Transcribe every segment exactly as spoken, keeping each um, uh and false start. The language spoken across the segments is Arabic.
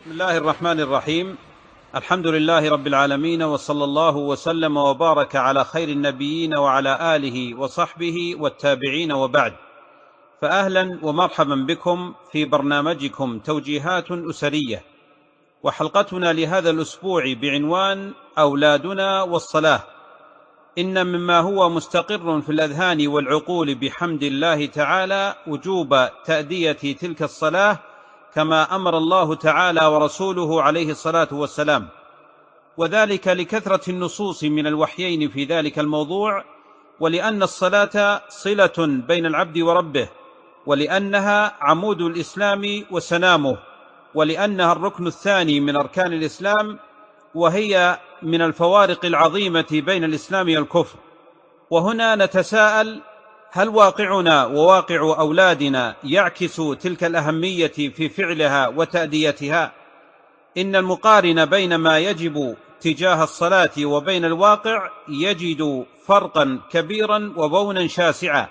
بسم الله الرحمن الرحيم. الحمد لله رب العالمين، وصلى الله وسلم وبارك على خير النبيين وعلى آله وصحبه والتابعين، وبعد. فأهلا ومرحبا بكم في برنامجكم توجيهات أسرية، وحلقتنا لهذا الأسبوع بعنوان أولادنا والصلاة. إن مما هو مستقر في الأذهان والعقول بحمد الله تعالى وجوب تأدية تلك الصلاة كما أمر الله تعالى ورسوله عليه الصلاة والسلام، وذلك لكثرة النصوص من الوحيين في ذلك الموضوع، ولأن الصلاة صلة بين العبد وربه، ولأنها عمود الإسلام وسنامه، ولأنها الركن الثاني من أركان الإسلام، وهي من الفوارق العظيمة بين الإسلام والكفر. وهنا نتساءل: هل واقعنا وواقع أولادنا يعكس تلك الأهمية في فعلها وتأديتها؟ إن المقارن بين ما يجب تجاه الصلاة وبين الواقع يجد فرقا كبيرا وبونا شاسعا،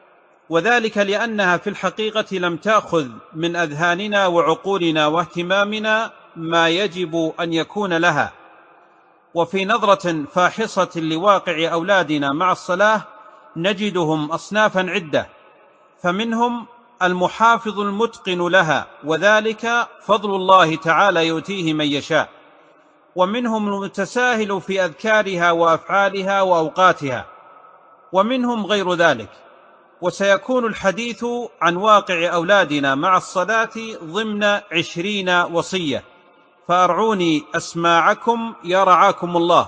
وذلك لأنها في الحقيقة لم تأخذ من أذهاننا وعقولنا واهتمامنا ما يجب أن يكون لها. وفي نظرة فاحصة لواقع أولادنا مع الصلاة نجدهم أصنافا عدة، فمنهم المحافظ المتقن لها، وذلك فضل الله تعالى يؤتيه من يشاء، ومنهم المتساهل في أذكارها وأفعالها وأوقاتها، ومنهم غير ذلك. وسيكون الحديث عن واقع أولادنا مع الصلاة ضمن عشرين وصية، فأرعوني أسماعكم يا رعاكم الله،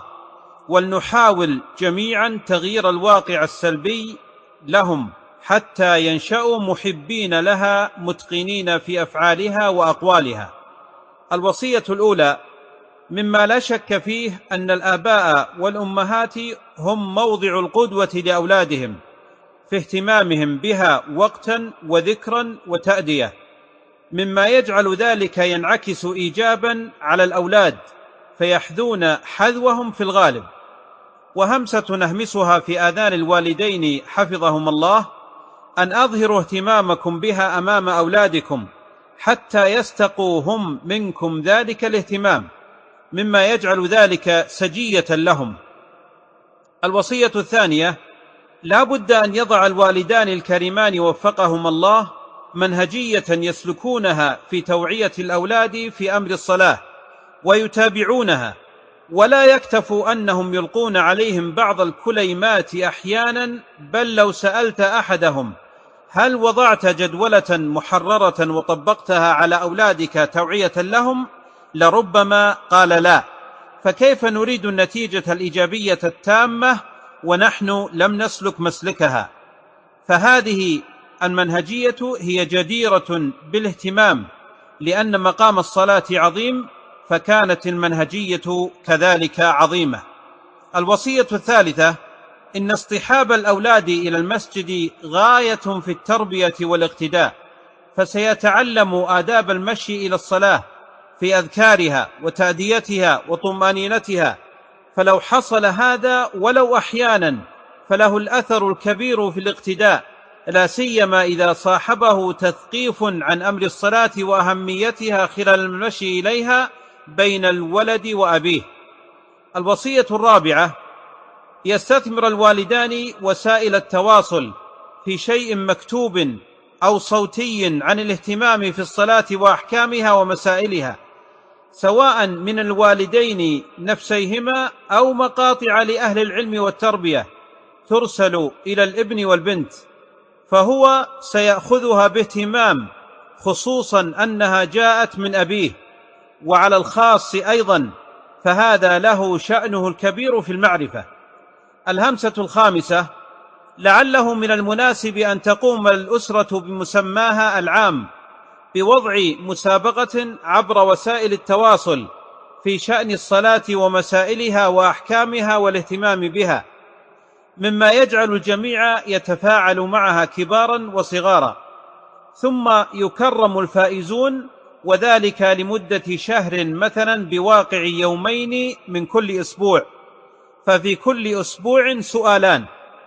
ولنحاول جميعا تغيير الواقع السلبي لهم حتى ينشأوا محبين لها متقنين في أفعالها وأقوالها. الوصية الأولى مما لا شك فيه أن الآباء والأمهات هم موضع القدوة لأولادهم في اهتمامهم بها وقتا وذكرا وتأدية، مما يجعل ذلك ينعكس إيجابا على الأولاد فيحذون حذوهم في الغالب. وهمسة نهمسها في آذان الوالدين حفظهم الله أن أظهروا اهتمامكم بها أمام أولادكم حتى يستقوا هم منكم ذلك الاهتمام، مما يجعل ذلك سجية لهم. الوصية الثانية: لا بد أن يضع الوالدان الكريمان وفقهم الله منهجية يسلكونها في توعية الأولاد في أمر الصلاة ويتابعونها، ولا يكتفوا أنهم يلقون عليهم بعض الكليمات أحيانا، بل لو سألت أحدهم: هل وضعت جدولة محررة وطبقتها على أولادك توعية لهم؟ لربما قال لا. فكيف نريد النتيجة الإيجابية التامة ونحن لم نسلك مسلكها؟ فهذه المنهجية هي جديرة بالاهتمام، لأن مقام الصلاة عظيم، فكانت المنهجية كذلك عظيمة. الوصية الثالثة: إن اصطحاب الأولاد إلى المسجد غاية في التربية والاقتداء، فسيتعلم آداب المشي إلى الصلاة في أذكارها وتأديتها وطمأنينتها، فلو حصل هذا ولو أحيانا فله الأثر الكبير في الاقتداء، لا سيما إذا صاحبه تثقيف عن أمر الصلاة وأهميتها خلال المشي إليها بين الولد وأبيه. الوصية الرابعة: يستثمر الوالدان وسائل التواصل في شيء مكتوب أو صوتي عن الاهتمام في الصلاة وأحكامها ومسائلها، سواء من الوالدين نفسيهما أو مقاطع لأهل العلم والتربية ترسل إلى الابن والبنت، فهو سيأخذها باهتمام، خصوصا أنها جاءت من أبيه، وعلى الخاص أيضا، فهذا له شأنه الكبير في المعرفة. الهمسة الخامسة: لعله من المناسب أن تقوم الأسرة بمسماها العام بوضع مسابقة عبر وسائل التواصل في شأن الصلاة ومسائلها وأحكامها والاهتمام بها، مما يجعل الجميع يتفاعل معها كبارا وصغارا، ثم يكرم الفائزون، وذلك لمدة شهر مثلا بواقع يومين من كل أسبوع، ففي كل أسبوع سؤالان،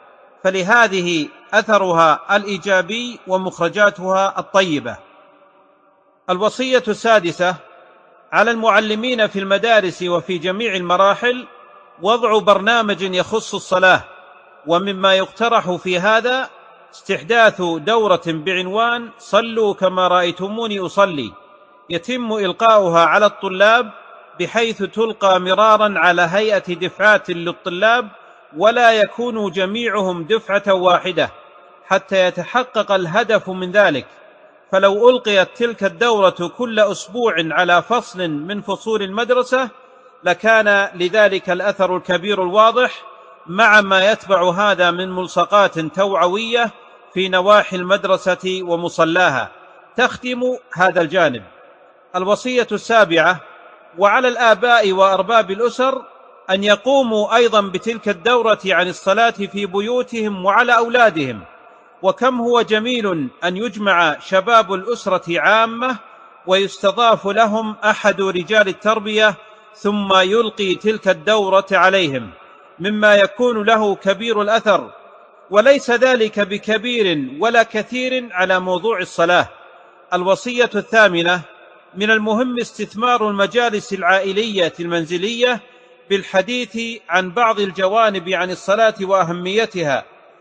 فلهذه أثرها الإيجابي ومخرجاتها الطيبة. الوصية السادسة: على المعلمين في المدارس وفي جميع المراحل وضع برنامج يخص الصلاة، ومما يقترح في هذا استحداث دورة بعنوان صلوا كما رأيتموني أصلي، يتم إلقاؤها على الطلاب بحيث تلقى مرارا على هيئة دفعات للطلاب، ولا يكون جميعهم دفعة واحدة حتى يتحقق الهدف من ذلك. فلو ألقيت تلك الدورة كل أسبوع على فصل من فصول المدرسة لكان لذلك الأثر الكبير الواضح، مع ما يتبع هذا من ملصقات توعوية في نواحي المدرسة ومصلاها تخدم هذا الجانب. الوصية السابعة: وعلى الآباء وأرباب الأسر أن يقوموا أيضا بتلك الدورة عن الصلاة في بيوتهم وعلى أولادهم. وكم هو جميل أن يجمع شباب الأسرة عامة ويستضاف لهم أحد رجال التربية ثم يلقي تلك الدورة عليهم، مما يكون له كبير الأثر، وليس ذلك بكبير ولا كثير على موضوع الصلاة. الوصية الثامنة: من المهم استثمار المجالس العائلية المنزلية بالحديث عن بعض الجوانب عن الصلاة وأهميتها،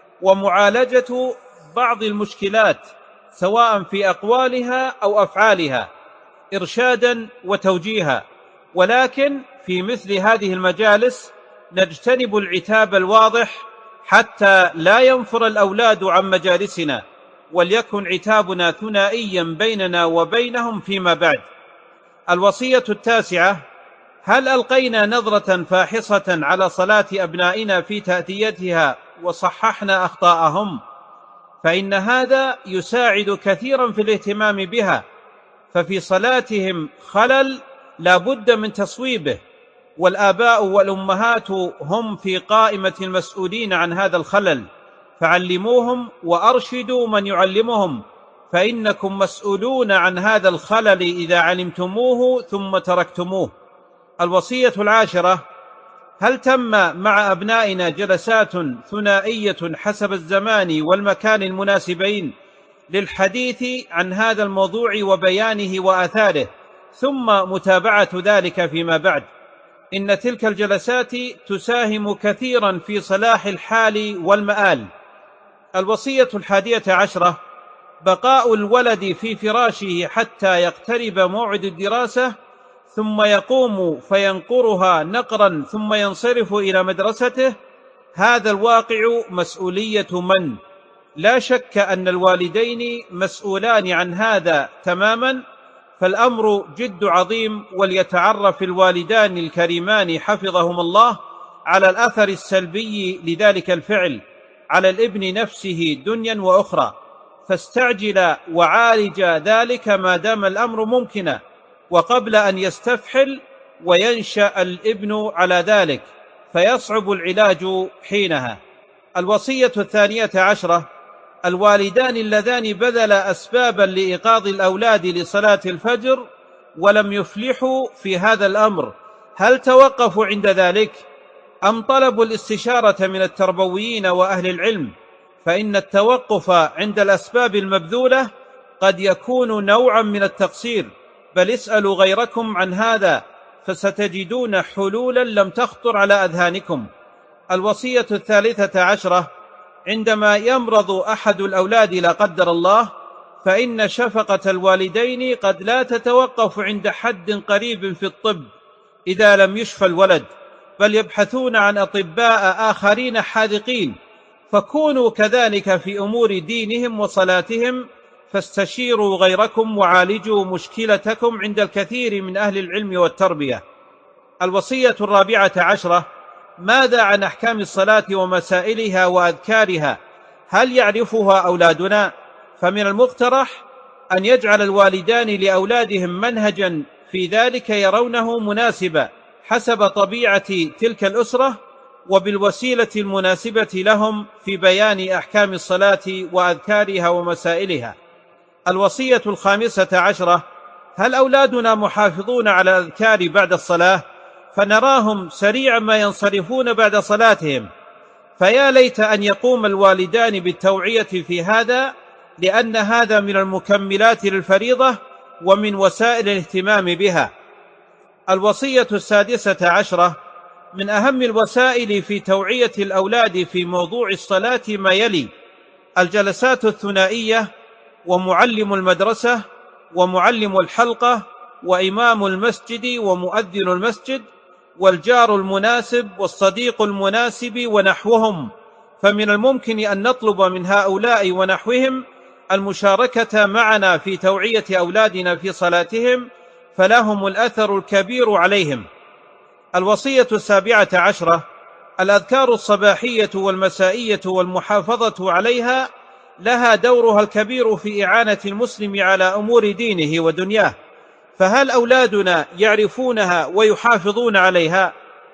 ومعالجة بعض المشكلات سواء في أقوالها أو أفعالها إرشادا وتوجيها. ولكن في مثل هذه المجالس نجتنب العتاب الواضح حتى لا ينفر الأولاد عن مجالسنا، وليكن عتابنا ثنائيا بيننا وبينهم فيما بعد. الوصية التاسعة: هل ألقينا نظرة فاحصة على صلاة أبنائنا في تأديتها وصححنا أخطاءهم؟ فإن هذا يساعد كثيرا في الاهتمام بها، ففي صلاتهم خلل لا بد من تصويبه، والآباء والأمهات هم في قائمة المسؤولين عن هذا الخلل، فعلموهم وأرشدوا من يعلمهم، فإنكم مسؤولون عن هذا الخلل إذا علمتموه ثم تركتموه. الوصية العاشرة: هل تم مع أبنائنا جلسات ثنائية حسب الزمان والمكان المناسبين للحديث عن هذا الموضوع وبيانه وآثاره، ثم متابعة ذلك فيما بعد؟ إن تلك الجلسات تساهم كثيرا في صلاح الحال والمآل. الوصية الحادية عشرة: بقاء الولد في فراشه حتى يقترب موعد الدراسة ثم يقوم فينقرها نقرا ثم ينصرف إلى مدرسته. هذا الواقع مسؤولية من؟ لا شك أن الوالدين مسؤولان عن هذا تماما، فالأمر جد عظيم، وليتعرف الوالدان الكريمان حفظهم الله على الأثر السلبي لذلك الفعل على الابن نفسه دنيا وأخرى، فاستعجل وعالج ذلك ما دام الأمر ممكنا، وقبل أن يستفحل وينشأ الابن على ذلك فيصعب العلاج حينها. الوصية الثانية عشرة: الوالدان اللذان بذلا أسبابا لإيقاظ الأولاد لصلاة الفجر ولم يفلحوا في هذا الأمر، هل توقفوا عند ذلك أم طلبوا الاستشارة من التربويين وأهل العلم؟ فإن التوقف عند الأسباب المبذولة قد يكون نوعا من التقصير، بل اسألوا غيركم عن هذا فستجدون حلولا لم تخطر على أذهانكم. الوصية الثالثة عشرة: عندما يمرض أحد الأولاد لا قدر الله، فإن شفقة الوالدين قد لا تتوقف عند حد قريب في الطب إذا لم يشفى الولد، بل يبحثون عن أطباء آخرين حاذقين، فكونوا كذلك في أمور دينهم وصلاتهم، فاستشيروا غيركم وعالجوا مشكلتكم عند الكثير من أهل العلم والتربية. الوصية الرابعة عشرة: ماذا عن أحكام الصلاة ومسائلها وأذكارها؟ هل يعرفها أولادنا؟ فمن المقترح أن يجعل الوالدان لأولادهم منهجا في ذلك يرونه مناسبا حسب طبيعة تلك الأسرة وبالوسيلة المناسبة لهم في بيان أحكام الصلاة وأذكارها ومسائلها. الوصية الخامسة عشرة: هل أولادنا محافظون على الأذكار بعد الصلاة؟ فنراهم سريعا ما ينصرفون بعد صلاتهم، فيا ليت أن يقوم الوالدان بالتوعية في هذا، لأن هذا من المكملات للفريضة ومن وسائل الاهتمام بها. الوصية السادسة عشرة: من أهم الوسائل في توعية الأولاد في موضوع الصلاة ما يلي: الجلسات الثنائية، ومعلم المدرسة، ومعلم الحلقة، وإمام المسجد، ومؤذن المسجد، والجار المناسب، والصديق المناسب، ونحوهم. فمن الممكن أن نطلب من هؤلاء ونحوهم المشاركة معنا في توعية أولادنا في صلاتهم، فلهم الأثر الكبير عليهم. الوصية السابعة عشرة: الأذكار الصباحية والمسائية والمحافظة عليها لها دورها الكبير في إعانة المسلم على أمور دينه ودنياه، فهل أولادنا يعرفونها ويحافظون عليها؟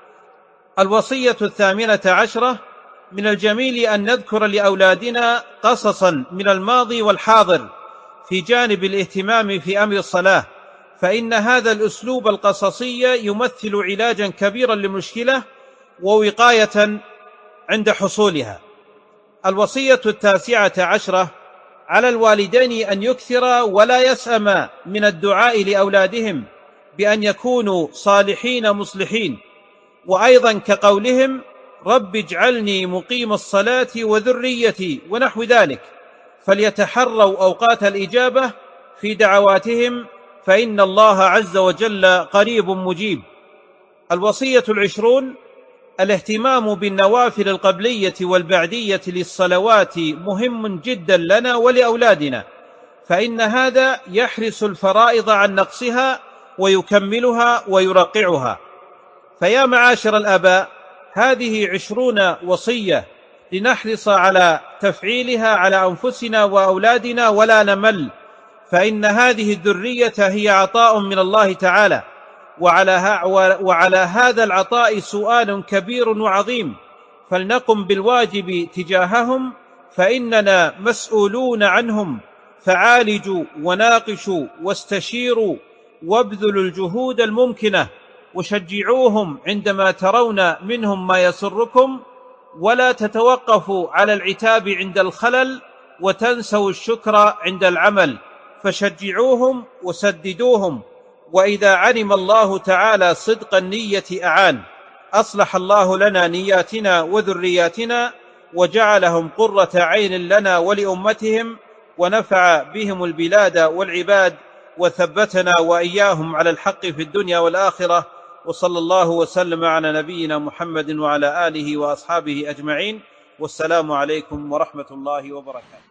الوصية الثامنة عشرة: من الجميل أن نذكر لأولادنا قصصا من الماضي والحاضر في جانب الاهتمام في أمر الصلاة، فإن هذا الأسلوب القصصي يمثل علاجا كبيرا للمشكلة ووقاية عند حصولها. الوصية التاسعة عشرة: على الوالدين أن يكثر ولا يسأم من الدعاء لأولادهم بأن يكونوا صالحين مصلحين، وأيضا كقولهم: رب اجعلني مقيم الصلاة وذريتي، ونحو ذلك، فليتحروا أوقات الإجابة في دعواتهم، فإن الله عز وجل قريب مجيب. الوصية العشرون: الاهتمام بالنوافل القبلية والبعدية للصلوات مهم جدا لنا ولأولادنا، فإن هذا يحرس الفرائض عن نقصها ويكملها ويرقعها. فيا معاشر الآباء، هذه عشرون وصية لنحرص على تفعيلها على أنفسنا وأولادنا ولا نمل، فإن هذه الذرية هي عطاء من الله تعالى، وعلى, وعلى هذا العطاء سؤال كبير وعظيم، فلنقم بالواجب تجاههم، فإننا مسؤولون عنهم، فعالجوا وناقشوا واستشيروا وابذلوا الجهود الممكنة، وشجعوهم عندما ترون منهم ما يسركم، ولا تتوقفوا على العتاب عند الخلل وتنسوا الشكر عند العمل، فشجعوهم وسددوهم، وإذا علم الله تعالى صدق النية أعان. أصلح الله لنا نياتنا وذرياتنا، وجعلهم قرة عين لنا ولأمتهم، ونفع بهم البلاد والعباد، وثبتنا وإياهم على الحق في الدنيا والآخرة. وصلى الله وسلم على نبينا محمد وعلى آله وأصحابه أجمعين، والسلام عليكم ورحمة الله وبركاته.